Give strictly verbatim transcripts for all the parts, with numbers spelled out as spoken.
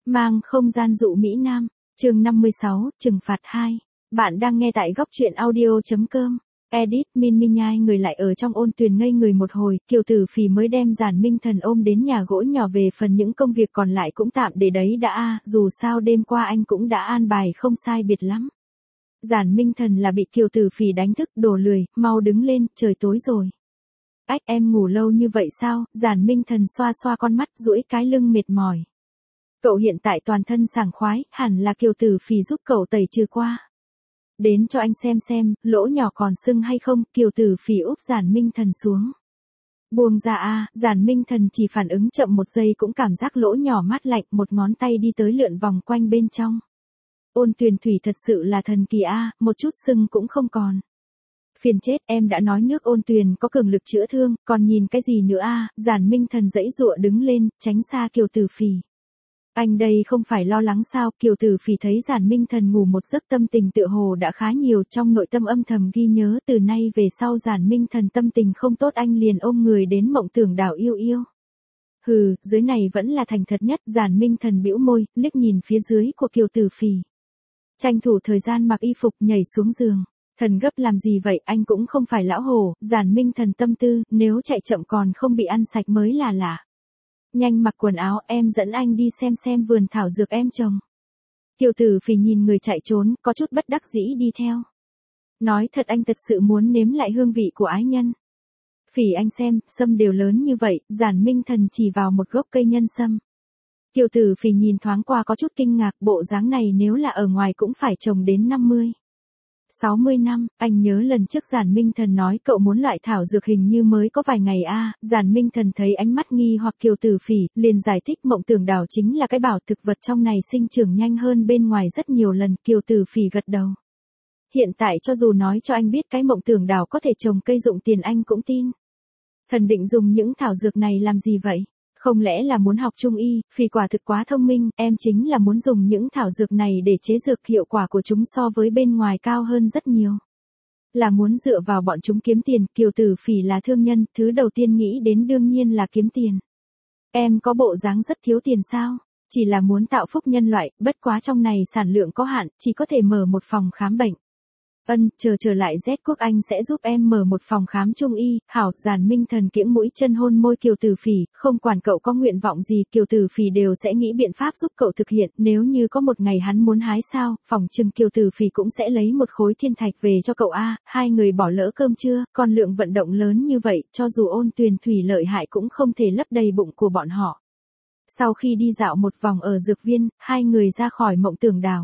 Mang không gian dụ Mỹ Nam, chương năm mươi sáu, trừng phạt hai. Bạn đang nghe tại góc truyện audio.com. Edit Min Minh nhai người lại ở trong ôn tuyền ngây người một hồi, Kiều Tử Phì mới đem Giản Minh Thần ôm đến nhà gỗ nhỏ về phần những công việc còn lại cũng tạm để đấy đã a, dù sao đêm qua anh cũng đã an bài không sai biệt lắm. Giản Minh Thần là bị Kiều Tử Phì đánh thức, đồ lười, mau đứng lên, trời tối rồi. Ách, em ngủ lâu như vậy sao? Giản Minh Thần xoa xoa con mắt, duỗi cái lưng mệt mỏi. Cậu hiện tại toàn thân sảng khoái, hẳn là Kiều Tử Phì giúp cậu tẩy trừ qua. Đến cho anh xem xem, lỗ nhỏ còn sưng hay không? Kiều Tử Phì úp Giản Minh Thần xuống. Buông ra a, Giản Minh Thần chỉ phản ứng chậm một giây cũng cảm giác lỗ nhỏ mát lạnh, một ngón tay đi tới lượn vòng quanh bên trong. Ôn tuyền thủy thật sự là thần kỳ a, một chút sưng cũng không còn. Phiền chết, em đã nói nước ôn tuyền có cường lực chữa thương, còn nhìn cái gì nữa a? Giản Minh Thần giãy giụa đứng lên, tránh xa Kiều Tử Phì. Anh đây không phải lo lắng sao? Kiều Tử Phì thấy Giản Minh Thần ngủ một giấc tâm tình tựa hồ đã khá nhiều, trong nội tâm âm thầm ghi nhớ từ nay về sau Giản Minh Thần tâm tình không tốt anh liền ôm người đến mộng tưởng đảo yêu yêu. Hừ, dưới này vẫn là thành thật nhất. Giản Minh Thần bĩu môi, liếc nhìn phía dưới của Kiều Tử Phì. Tranh thủ thời gian mặc y phục nhảy xuống giường. Thần gấp làm gì vậy, anh cũng không phải lão hồ. Giản Minh Thần tâm tư, nếu chạy chậm còn không bị ăn sạch mới là lạ. Nhanh mặc quần áo, em dẫn anh đi xem xem vườn thảo dược em trồng. Kiều Tử Phì nhìn người chạy trốn, có chút bất đắc dĩ đi theo. Nói thật anh thật sự muốn nếm lại hương vị của ái nhân. Phì anh xem, sâm đều lớn như vậy. Giản Minh Thần chỉ vào một gốc cây nhân sâm. Kiều Tử Phì nhìn thoáng qua có chút kinh ngạc, bộ dáng này nếu là ở ngoài cũng phải trồng đến năm mươi. sáu mươi năm, anh nhớ lần trước Giản Minh Thần nói cậu muốn loại thảo dược hình như mới có vài ngày a. Giản Minh Thần thấy ánh mắt nghi hoặc Kiều Tử Phì, liền giải thích mộng tưởng đảo chính là cái bảo thực vật trong này sinh trưởng nhanh hơn bên ngoài rất nhiều lần. Kiều Tử Phì gật đầu. Hiện tại cho dù nói cho anh biết cái mộng tưởng đảo có thể trồng cây dụng tiền anh cũng tin. Thần định dùng những thảo dược này làm gì vậy? Không lẽ là muốn học trung y? Phì quả thực quá thông minh, em chính là muốn dùng những thảo dược này để chế dược, hiệu quả của chúng so với bên ngoài cao hơn rất nhiều. Là muốn dựa vào bọn chúng kiếm tiền. Kiều Tử Phì là thương nhân, thứ đầu tiên nghĩ đến đương nhiên là kiếm tiền. Em có bộ dáng rất thiếu tiền sao? Chỉ là muốn tạo phúc nhân loại, bất quá trong này sản lượng có hạn, chỉ có thể mở một phòng khám bệnh. Ân, chờ trở lại Z quốc anh sẽ giúp em mở một phòng khám trung y. Hảo. Giản Minh Thần kiễng mũi chân hôn môi Kiều Tử Phì, không quản cậu có nguyện vọng gì, Kiều Tử Phì đều sẽ nghĩ biện pháp giúp cậu thực hiện. Nếu như có một ngày hắn muốn hái sao, phỏng chừng Kiều Tử Phì cũng sẽ lấy một khối thiên thạch về cho cậu a. Hai người bỏ lỡ cơm trưa, còn lượng vận động lớn như vậy, cho dù ôn tuyền thủy lợi hại cũng không thể lấp đầy bụng của bọn họ. Sau khi đi dạo một vòng ở dược viên, hai người ra khỏi mộng tưởng đảo.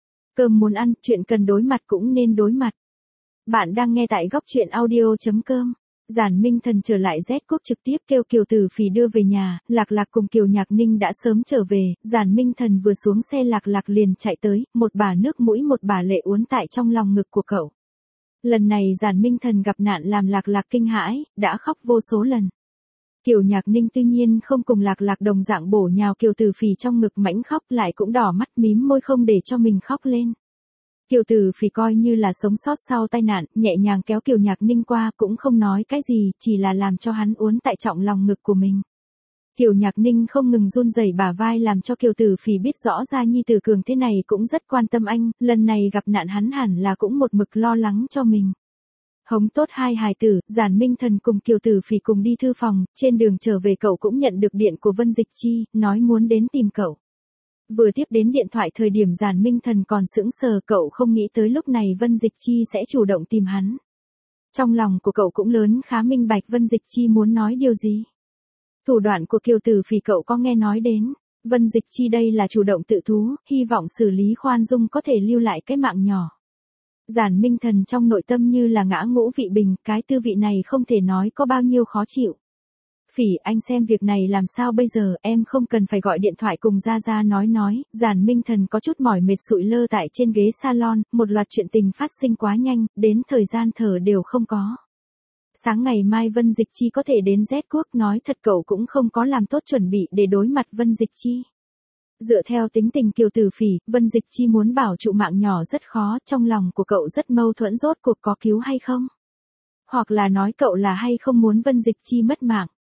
Cơm muốn ăn, chuyện cần đối mặt cũng nên đối mặt. Bạn đang nghe tại góc truyện audio.com. Giản Minh Thần trở lại Z quốc trực tiếp kêu Kiều Tử Phì đưa về nhà. Lạc Lạc cùng Kiều Nhạc Ninh đã sớm trở về. Giản Minh Thần vừa xuống xe Lạc Lạc liền chạy tới, một bả nước mũi một bả lệ uốn tại trong lòng ngực của cậu. Lần này Giản Minh Thần gặp nạn làm Lạc Lạc kinh hãi, đã khóc vô số lần. Kiều Nhạc Ninh tuy nhiên không cùng Lạc Lạc đồng dạng bổ nhào Kiều Tử Phì trong ngực mãnh khóc, lại cũng đỏ mắt mím môi không để cho mình khóc lên. Kiều Tử Phì coi như là sống sót sau tai nạn, nhẹ nhàng kéo Kiều Nhạc Ninh qua, cũng không nói cái gì, chỉ là làm cho hắn uốn tại trọng lòng ngực của mình. Kiều Nhạc Ninh không ngừng run rẩy bả vai làm cho Kiều Tử Phì biết rõ ra nhi tử cường thế này cũng rất quan tâm anh, lần này gặp nạn hắn hẳn là cũng một mực lo lắng cho mình. Hống tốt hai hài tử, Giản Minh Thần cùng Kiều Tử Phì cùng đi thư phòng, trên đường trở về cậu cũng nhận được điện của Vân Dịch Chi, nói muốn đến tìm cậu. Vừa tiếp đến điện thoại thời điểm Giản Minh Thần còn sững sờ, cậu không nghĩ tới lúc này Vân Dịch Chi sẽ chủ động tìm hắn. Trong lòng của cậu cũng lớn khá minh bạch Vân Dịch Chi muốn nói điều gì. Thủ đoạn của Kiều Tử Phì cậu có nghe nói đến, Vân Dịch Chi đây là chủ động tự thú, hy vọng xử lý khoan dung có thể lưu lại cái mạng nhỏ. Giản Minh Thần trong nội tâm như là ngã ngũ vị bình, cái tư vị này không thể nói có bao nhiêu khó chịu. Phì, anh xem việc này làm sao bây giờ, em không cần phải gọi điện thoại cùng Gia Gia nói nói. Giản Minh Thần có chút mỏi mệt sụi lơ tại trên ghế salon, một loạt chuyện tình phát sinh quá nhanh, đến thời gian thở đều không có. Sáng ngày mai Vân Dịch Chi có thể đến Z quốc, nói thật cậu cũng không có làm tốt chuẩn bị để đối mặt Vân Dịch Chi. Dựa theo tính tình Kiều Tử Phì, Vân Dịch Chi muốn bảo trụ mạng nhỏ rất khó, trong lòng của cậu rất mâu thuẫn rốt cuộc có cứu hay không? Hoặc là nói cậu là hay không muốn Vân Dịch Chi mất mạng?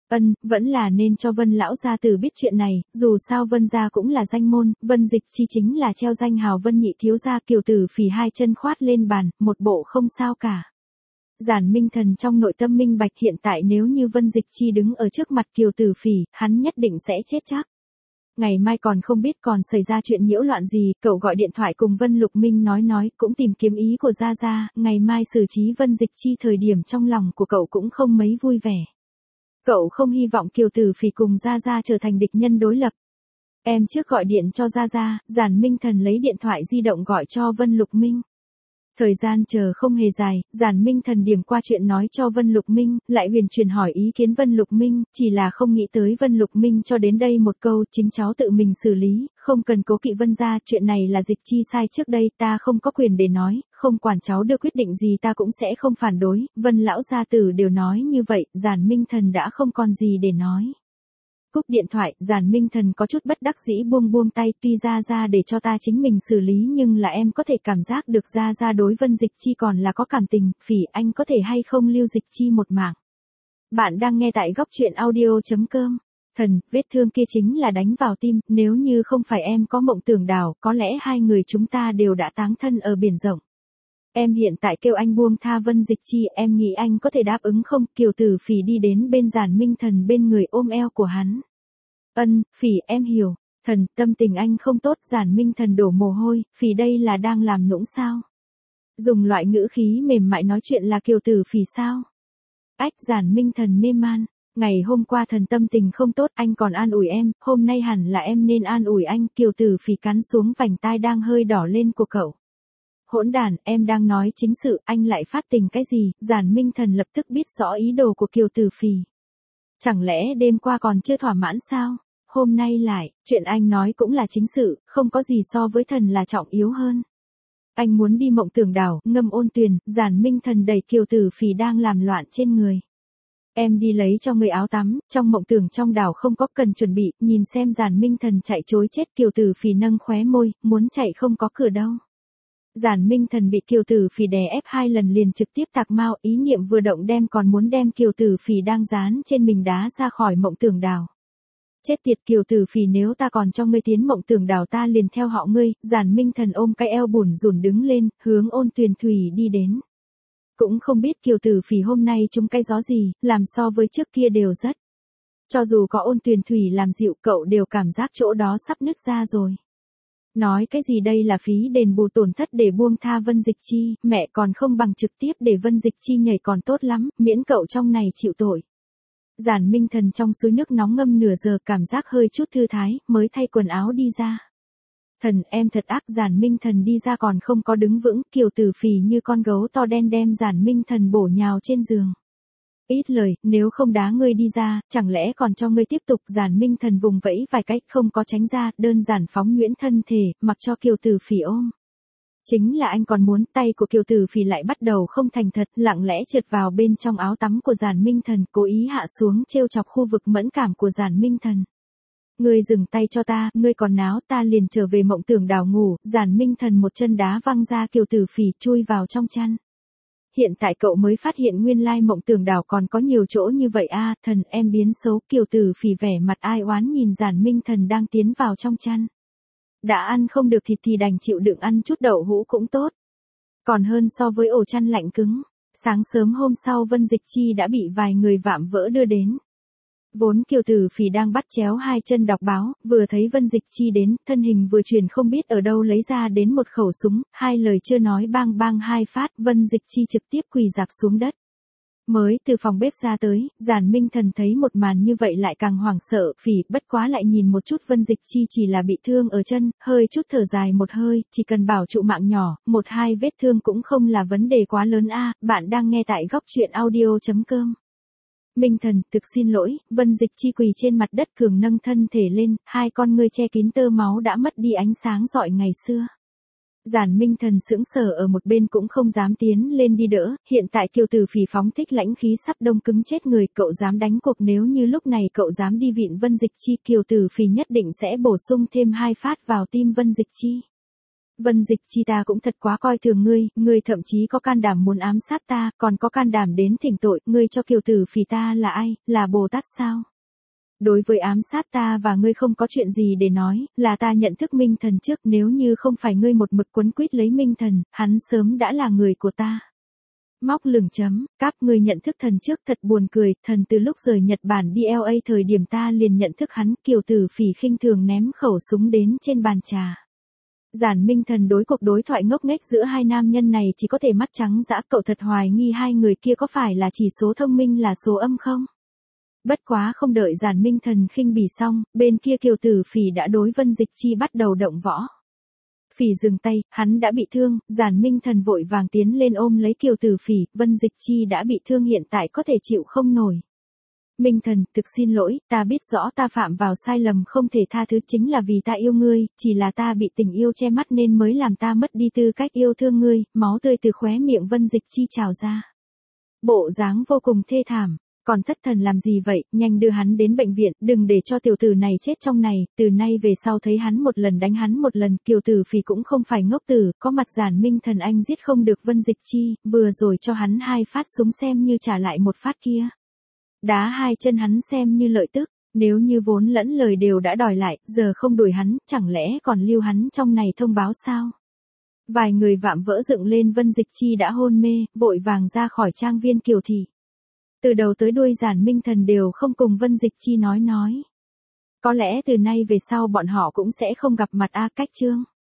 Ân, vẫn là nên cho Vân lão gia tử biết chuyện này, dù sao Vân gia cũng là danh môn, Vân Dịch Chi chính là treo danh hào Vân nhị thiếu gia. Kiều Tử Phỉ hai chân khoát lên bàn, một bộ không sao cả. Giản Minh Thần trong nội tâm minh bạch hiện tại nếu như Vân Dịch Chi đứng ở trước mặt Kiều Tử Phỉ, hắn nhất định sẽ chết chắc. Ngày mai còn không biết còn xảy ra chuyện nhiễu loạn gì, cậu gọi điện thoại cùng Vân Lục Minh nói nói, cũng tìm kiếm ý của Gia Gia, ngày mai xử trí Vân Dịch Chi. Thời điểm trong lòng của cậu cũng không mấy vui vẻ. Cậu không hy vọng Kiều Tử Phỉ cùng Gia Gia trở thành địch nhân đối lập. Em trước gọi điện cho Gia Gia, Giản Minh Thần lấy điện thoại di động gọi cho Vân Lục Minh. Thời gian chờ không hề dài, Giản Minh Thần điểm qua chuyện nói cho Vân Lục Minh, lại huyền truyền hỏi ý kiến Vân Lục Minh, chỉ là không nghĩ tới Vân Lục Minh cho đến đây một câu, chính cháu tự mình xử lý, không cần cố kỵ Vân gia, chuyện này là Dịch Chi sai trước đây, ta không có quyền để nói, không quản cháu đưa quyết định gì ta cũng sẽ không phản đối, Vân lão gia tử đều nói như vậy, Giản Minh Thần đã không còn gì để nói. Cúp điện thoại, Giản Minh Thần có chút bất đắc dĩ buông buông tay, tuy Gia Gia để cho ta chính mình xử lý nhưng là em có thể cảm giác được Gia Gia đối Vân Dịch Chi còn là có cảm tình, Phỉ anh có thể hay không lưu Dịch Chi một mạng. Bạn đang nghe tại góc truyện audio.com. Thần, vết thương kia chính là đánh vào tim, nếu như không phải em có Mộng Tưởng Đào, có lẽ hai người chúng ta đều đã táng thân ở biển rộng. Em hiện tại kêu anh buông tha Vân Dịch Chi, em nghĩ anh có thể đáp ứng không? Kiều Tử Phỉ đi đến bên Giản Minh Thần bên người ôm eo của hắn. Ân, Phỉ em hiểu, thần, tâm tình anh không tốt. Giản Minh Thần đổ mồ hôi, Phỉ đây là đang làm nũng sao? Dùng loại ngữ khí mềm mại nói chuyện là Kiều Tử Phỉ sao? Ách, Giản Minh Thần mê man, ngày hôm qua thần tâm tình không tốt, anh còn an ủi em, hôm nay hẳn là em nên an ủi anh. Kiều Tử Phỉ cắn xuống vành tai đang hơi đỏ lên của cậu. Hỗn đàn, em đang nói chính sự, anh lại phát tình cái gì? Giản Minh Thần lập tức biết rõ ý đồ của Kiều Tử Phỉ. Chẳng lẽ đêm qua còn chưa thỏa mãn sao? Hôm nay lại, chuyện anh nói cũng là chính sự, không có gì so với thần là trọng yếu hơn. Anh muốn đi Mộng Tưởng Đảo, ngâm ôn tuyền, Giản Minh Thần đẩy Kiều Tử Phỉ đang làm loạn trên người. Em đi lấy cho người áo tắm, trong mộng tưởng trong đảo không có cần chuẩn bị, nhìn xem Giản Minh Thần chạy trối chết. Kiều Tử Phỉ nâng khóe môi, muốn chạy không có cửa đâu. Giản Minh Thần bị Kiều Tử Phỉ đè ép hai lần liền trực tiếp tạc mau, ý niệm vừa động đem còn muốn đem Kiều Tử Phỉ đang dán trên mình đá ra khỏi Mộng Tưởng Đảo. Chết tiệt Kiều Tử Phỉ, nếu ta còn cho ngươi tiến Mộng Tưởng Đảo ta liền theo họ ngươi. Giản Minh Thần ôm cái eo bủn rủn đứng lên, hướng ôn tuyền thủy đi đến. Cũng không biết Kiều Tử Phỉ hôm nay trúng cái gió gì, làm so với trước kia đều rất. Cho dù có ôn tuyền thủy làm dịu cậu đều cảm giác chỗ đó sắp nứt ra rồi. Nói cái gì đây là phí đền bù tổn thất để buông tha Vân Dịch Chi, mẹ còn không bằng trực tiếp để Vân Dịch Chi nhảy còn tốt lắm, miễn cậu trong này chịu tội. Giản Minh Thần trong suối nước nóng ngâm nửa giờ cảm giác hơi chút thư thái, mới thay quần áo đi ra. Thần em thật ác. Giản Minh Thần đi ra còn không có đứng vững, Kiều Tử Phỉ như con gấu to đen đem Giản Minh Thần bổ nhào trên giường. Ít lời, nếu không đá ngươi đi ra, chẳng lẽ còn cho ngươi tiếp tục? Giản Minh Thần vùng vẫy vài cách không có tránh ra, đơn giản phóng nhuyễn thân thể, mặc cho Kiều Tử Phỉ ôm. Chính là anh còn muốn, tay của Kiều Tử Phỉ lại bắt đầu không thành thật, lặng lẽ trượt vào bên trong áo tắm của Giản Minh Thần, cố ý hạ xuống trêu chọc khu vực mẫn cảm của Giản Minh Thần. Ngươi dừng tay cho ta, ngươi còn náo, ta liền trở về Mộng Tưởng Đảo ngủ. Giản Minh Thần một chân đá văng ra Kiều Tử Phỉ, chui vào trong chăn. Hiện tại cậu mới phát hiện nguyên lai Mộng Tưởng Đảo còn có nhiều chỗ như vậy a. À, thần em biến xấu. Kiều Tử Phỉ vẻ mặt ai oán nhìn Giản Minh Thần đang tiến vào trong chăn. Đã ăn không được thịt thì đành chịu đựng, ăn chút đậu hũ cũng tốt. Còn hơn so với ổ chăn lạnh cứng. Sáng sớm hôm sau Vân Dịch Chi đã bị vài người vạm vỡ đưa đến. Vốn Kiều Tử Phỉ đang bắt chéo hai chân đọc báo, vừa thấy Vân Dịch Chi đến, thân hình vừa chuyển không biết ở đâu lấy ra đến một khẩu súng, hai lời chưa nói bang bang hai phát, Vân Dịch Chi trực tiếp quỳ rạp xuống đất. Mới từ phòng bếp ra tới, Giản Minh Thần thấy một màn như vậy lại càng hoảng sợ. Phỉ, bất quá lại nhìn một chút Vân Dịch Chi chỉ là bị thương ở chân, hơi chút thở dài một hơi, chỉ cần bảo trụ mạng nhỏ, một hai vết thương cũng không là vấn đề quá lớn a. À, bạn đang nghe tại góc truyện audio.com. Minh Thần, thực xin lỗi. Vân Dịch Chi quỳ trên mặt đất cường nâng thân thể lên, hai con ngươi che kín tơ máu đã mất đi ánh sáng rọi ngày xưa. Giản Minh Thần sững sờ ở một bên cũng không dám tiến lên đi đỡ, hiện tại Kiều Tử Phỉ phóng thích lãnh khí sắp đông cứng chết người, cậu dám đánh cuộc, nếu như lúc này cậu dám đi vịn Vân Dịch Chi, Kiều Tử Phỉ nhất định sẽ bổ sung thêm hai phát vào tim Vân Dịch Chi. Vân Dịch Chi ta cũng thật quá coi thường ngươi, ngươi thậm chí có can đảm muốn ám sát ta, còn có can đảm đến thỉnh tội, ngươi cho kiều tử phì ta là ai, là Bồ Tát sao? Đối với ám sát ta và ngươi không có chuyện gì để nói, là ta nhận thức Minh Thần trước, nếu như không phải ngươi một mực quấn quýt lấy Minh Thần, hắn sớm đã là người của ta. Móc lửng chấm, cáp người nhận thức thần trước thật buồn cười, thần từ lúc rời Nhật Bản đi L A thời điểm ta liền nhận thức hắn, kiều tử phỉ khinh thường ném khẩu súng đến trên bàn trà. Giản Minh Thần đối cuộc đối thoại ngốc nghếch giữa hai nam nhân này chỉ có thể mắt trắng dã, cậu thật hoài nghi hai người kia có phải là chỉ số thông minh là số âm không? Bất quá không đợi Giản Minh Thần khinh bỉ xong, bên kia kiều tử phỉ đã đối Vân Dịch Chi bắt đầu động võ. Phỉ dừng tay, hắn đã bị thương, Giản Minh Thần vội vàng tiến lên ôm lấy kiều tử phỉ, Vân Dịch Chi đã bị thương hiện tại có thể chịu không nổi. Minh Thần, thực xin lỗi, ta biết rõ ta phạm vào sai lầm không thể tha thứ chính là vì ta yêu ngươi, chỉ là ta bị tình yêu che mắt nên mới làm ta mất đi tư cách yêu thương ngươi, máu tươi từ khóe miệng Vân Dịch Chi trào ra. Bộ dáng vô cùng thê thảm. Còn thất thần làm gì vậy, nhanh đưa hắn đến bệnh viện, đừng để cho tiểu tử này chết trong này, từ nay về sau thấy hắn một lần đánh hắn một lần, kiều tử phì cũng không phải ngốc tử, có mặt Giản Minh Thần anh giết không được Vân Dịch Chi, vừa rồi cho hắn hai phát súng xem như trả lại một phát kia. Đá hai chân hắn xem như lợi tức, nếu như vốn lẫn lời đều đã đòi lại, giờ không đuổi hắn, chẳng lẽ còn lưu hắn trong này thông báo sao? Vài người vạm vỡ dựng lên Vân Dịch Chi đã hôn mê, vội vàng ra khỏi trang viên Kiều Thị. Từ đầu tới đuôi Giản Minh Thần đều không cùng Vân Dịch Chi nói nói. Có lẽ từ nay về sau bọn họ cũng sẽ không gặp mặt a cách chương.